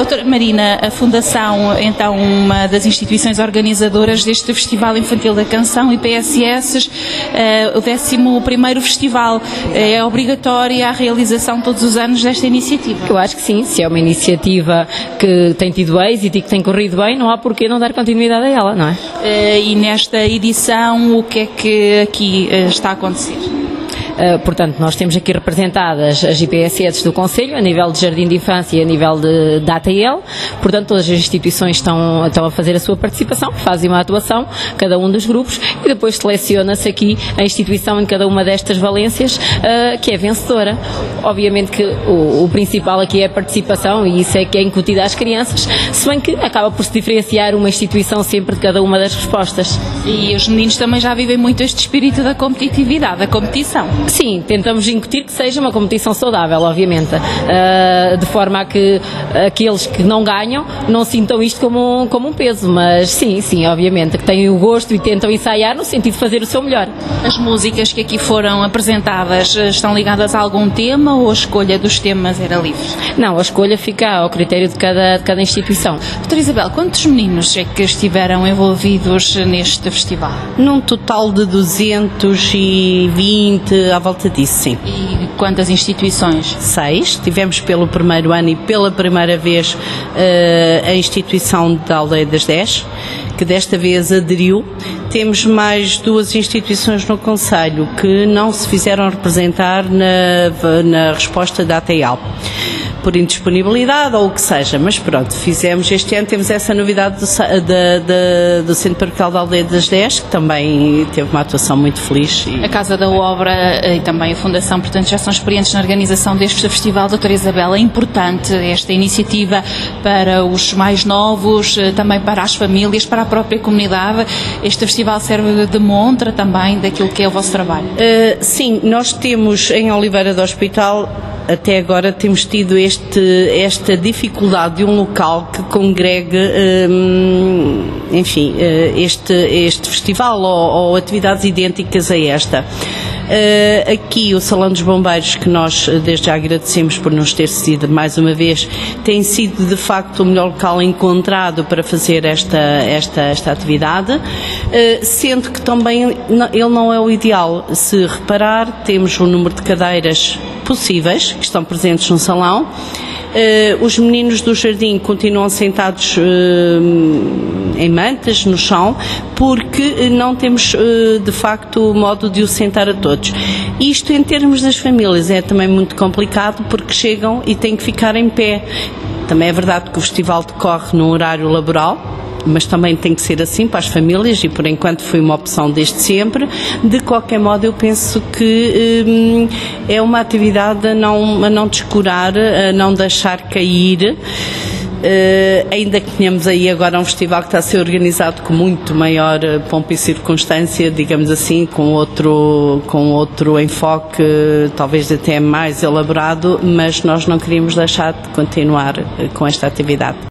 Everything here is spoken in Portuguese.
Doutora Marina, a Fundação, então, uma das instituições organizadoras deste Festival Infantil da Canção e PSS, o 11º festival, é obrigatória a realização todos os anos desta iniciativa? Eu acho que sim, se é uma iniciativa que tem tido êxito e que tem corrido bem, não há porquê não dar continuidade a ela, não é? E nesta edição, o que é que aqui está a acontecer? Portanto, nós temos aqui representadas as IPSS do Concelho, a nível de Jardim de Infância e a nível de ATL. Portanto, todas as instituições estão a fazer a sua participação, fazem uma atuação, cada um dos grupos, e depois seleciona-se aqui a instituição em cada uma destas valências que é vencedora. Obviamente que o principal aqui é a participação, e isso é que é incutido às crianças, se bem que acaba por se diferenciar uma instituição sempre de cada uma das respostas. E os meninos também já vivem muito este espírito da competitividade, da competição. Sim, tentamos incutir que seja uma competição saudável, obviamente, de forma a que aqueles que não ganham não sintam isto como um peso, mas sim, obviamente, que têm o gosto e tentam ensaiar no sentido de fazer o seu melhor. As músicas que aqui foram apresentadas estão ligadas a algum tema ou a escolha dos temas era livre? Não, a escolha fica ao critério de cada instituição. Doutora Isabel, quantos meninos é que estiveram envolvidos neste festival? Num total de 220, à volta disso, sim. E quantas instituições? 6. Tivemos pelo primeiro ano e pela primeira vez a instituição da Aldeia das 10, que desta vez aderiu. Temos mais 2 instituições no Concelho que não se fizeram representar na resposta da ATL, por indisponibilidade ou o que seja, mas pronto, fizemos este ano, temos essa novidade do Centro Paroquial da Aldeia das 10, que também teve uma atuação muito feliz. A Casa da Obra e também a Fundação, portanto, já são experientes na organização deste festival. Doutora Isabel, é importante esta iniciativa para os mais novos, também para as famílias, para a própria comunidade. Este festival serve de montra também daquilo que é o vosso trabalho? Sim, nós temos em Oliveira do Hospital, até agora temos tido esta dificuldade de um local que congregue, este festival ou atividades idênticas a esta. Aqui o Salão dos Bombeiros, que nós desde já agradecemos por nos ter cedido mais uma vez, tem sido de facto o melhor local encontrado para fazer esta atividade, sendo que também ele não é o ideal. Se reparar, temos um número de cadeiras possíveis que estão presentes no salão. Os meninos do jardim continuam sentados em mantas no chão, porque não temos de facto modo de o sentar a todos. Isto em termos das famílias é também muito complicado, porque chegam e têm que ficar em pé. Também é verdade que o festival decorre num horário laboral, mas também tem que ser assim para as famílias, e por enquanto foi uma opção desde sempre. De qualquer modo, eu penso que é uma atividade a não descurar, a não deixar cair, ainda que tenhamos aí agora um festival que está a ser organizado com muito maior pompa e circunstância, digamos assim, com outro enfoque, talvez até mais elaborado, mas nós não queríamos deixar de continuar com esta atividade.